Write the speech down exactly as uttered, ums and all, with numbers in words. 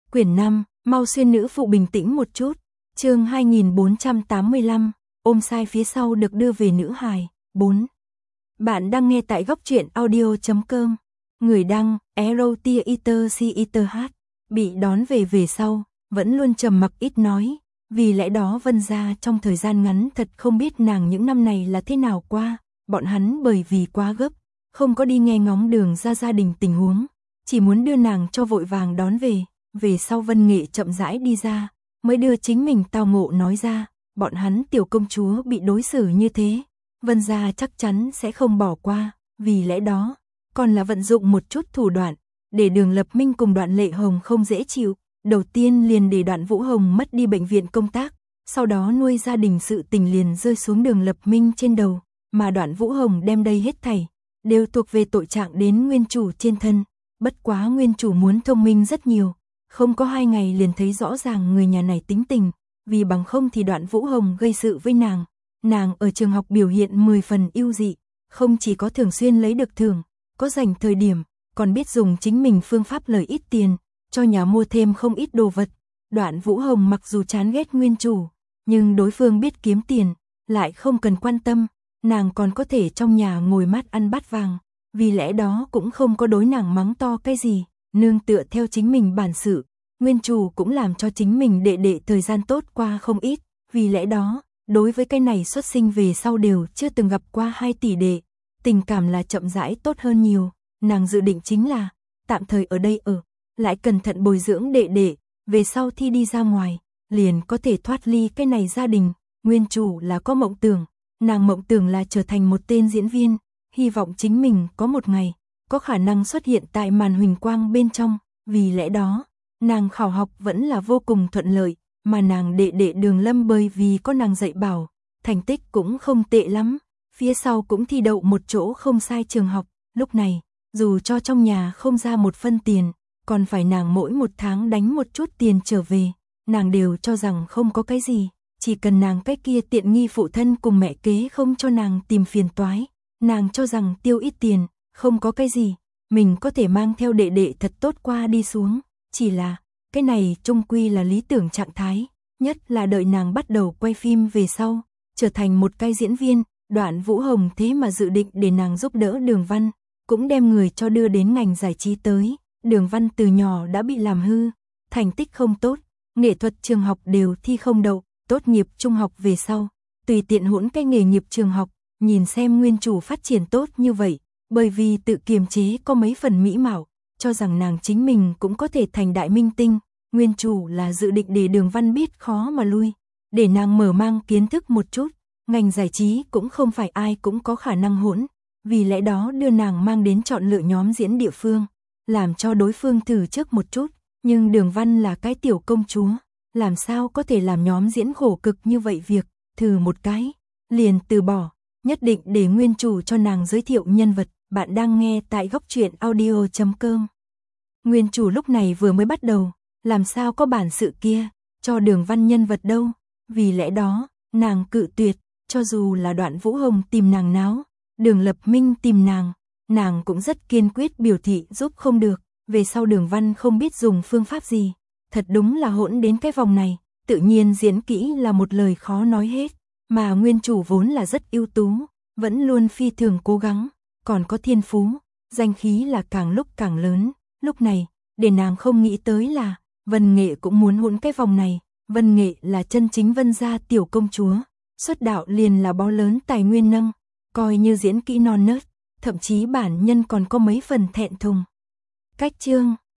Quyển năm, mau xuyên nữ phụ bình tĩnh một chút. Chương hai nghìn bốn trăm tám mươi lăm, ôm sai phía sau được đưa về nữ hài. bốn. Bạn đang nghe tại góc truyện audio chấm com. Người đăng, Erotia Eater C Eater H. Bị đón về về sau, vẫn luôn trầm mặc ít nói. Vì lẽ đó Vân gia trong thời gian ngắn thật không biết nàng những năm này là thế nào qua. Bọn hắn bởi vì quá gấp, không có đi nghe ngóng Đường ra gia đình tình huống. Chỉ muốn đưa nàng cho vội vàng đón về. Về sau Vân Nghệ chậm rãi đi ra, mới đưa chính mình tao ngộ nói ra. Bọn hắn tiểu công chúa bị đối xử như thế, Vân gia chắc chắn sẽ không bỏ qua. Vì lẽ đó, còn là vận dụng một chút thủ đoạn, để Đường Lập Minh cùng Đoạn Lệ Hồng không dễ chịu. Đầu tiên liền để Đoạn Vũ Hồng mất đi bệnh viện công tác, sau đó nuôi gia đình sự tình liền rơi xuống Đường Lập Minh trên đầu, mà Đoạn Vũ Hồng đem đây hết thảy, đều thuộc về tội trạng đến nguyên chủ trên thân. Bất quá nguyên chủ muốn thông minh rất nhiều, không có hai ngày liền thấy rõ ràng người nhà này tính tình, vì bằng không thì Đoạn Vũ Hồng gây sự với nàng. Nàng ở trường học biểu hiện mười phần ưu dị, không chỉ có thường xuyên lấy được thưởng, có dành thời điểm, còn biết dùng chính mình phương pháp lời ít tiền, cho nhà mua thêm không ít đồ vật. Đoạn Vũ Hồng mặc dù chán ghét nguyên chủ, nhưng đối phương biết kiếm tiền, lại không cần quan tâm, nàng còn có thể trong nhà ngồi mát ăn bát vàng, vì lẽ đó cũng không có đối nàng mắng to cái gì, nương tựa theo chính mình bản sự, nguyên chủ cũng làm cho chính mình đệ đệ thời gian tốt qua không ít, vì lẽ đó, đối với cái này xuất sinh về sau đều chưa từng gặp qua hai tỷ đệ, tình cảm là chậm rãi tốt hơn nhiều. Nàng dự định chính là tạm thời ở đây ở, lại cẩn thận bồi dưỡng đệ đệ, về sau thi đi ra ngoài, liền có thể thoát ly cái này gia đình. Nguyên chủ là có mộng tưởng, nàng mộng tưởng là trở thành một tên diễn viên, hy vọng chính mình có một ngày, có khả năng xuất hiện tại màn huỳnh quang bên trong, vì lẽ đó, nàng khảo học vẫn là vô cùng thuận lợi, mà nàng đệ đệ Đường Lâm bởi vì có nàng dạy bảo, thành tích cũng không tệ lắm, phía sau cũng thi đậu một chỗ không sai trường học, lúc này, dù cho trong nhà không ra một phân tiền, còn phải nàng mỗi một tháng đánh một chút tiền trở về, nàng đều cho rằng không có cái gì, chỉ cần nàng cái kia tiện nghi phụ thân cùng mẹ kế không cho nàng tìm phiền toái, nàng cho rằng tiêu ít tiền, không có cái gì, mình có thể mang theo đệ đệ thật tốt qua đi xuống, chỉ là, cái này chung quy là lý tưởng trạng thái, nhất là đợi nàng bắt đầu quay phim về sau, trở thành một cái diễn viên. Đoạn Vũ Hồng thế mà dự định để nàng giúp đỡ Đường Văn, cũng đem người cho đưa đến ngành giải trí tới. Đường Văn từ nhỏ đã bị làm hư, thành tích không tốt, nghệ thuật trường học đều thi không đậu, tốt nghiệp trung học về sau, tùy tiện hỗn cái nghề nghiệp trường học, nhìn xem nguyên chủ phát triển tốt như vậy, bởi vì tự kiềm chế có mấy phần mỹ mạo, cho rằng nàng chính mình cũng có thể thành đại minh tinh. Nguyên chủ là dự định để Đường Văn biết khó mà lui, để nàng mở mang kiến thức một chút, ngành giải trí cũng không phải ai cũng có khả năng hỗn, vì lẽ đó đưa nàng mang đến chọn lựa nhóm diễn địa phương, làm cho đối phương thử trước một chút, nhưng Đường Văn là cái tiểu công chúa, làm sao có thể làm nhóm diễn khổ cực như vậy việc, thử một cái, liền từ bỏ, nhất định để nguyên chủ cho nàng giới thiệu nhân vật. Bạn đang nghe tại góc truyện audio chấm com. Nguyên chủ lúc này vừa mới bắt đầu, làm sao có bản sự kia, cho Đường Văn nhân vật đâu, vì lẽ đó, nàng cự tuyệt, cho dù là Đoạn Vũ Hồng tìm nàng náo, Đường Lập Minh tìm nàng, nàng cũng rất kiên quyết biểu thị giúp không được, về sau Đường Văn không biết dùng phương pháp gì, thật đúng là hỗn đến cái vòng này, tự nhiên diễn kỹ là một lời khó nói hết, mà nguyên chủ vốn là rất ưu tú, vẫn luôn phi thường cố gắng, còn có thiên phú, danh khí là càng lúc càng lớn, lúc này, để nàng không nghĩ tới là, Vân Nghệ cũng muốn hỗn cái vòng này, Vân Nghệ là chân chính Vân gia tiểu công chúa, xuất đạo liền là bó lớn tài nguyên nâng, coi như diễn kỹ non nớt, thậm chí bản nhân còn có mấy phần thẹn thùng. Cách chương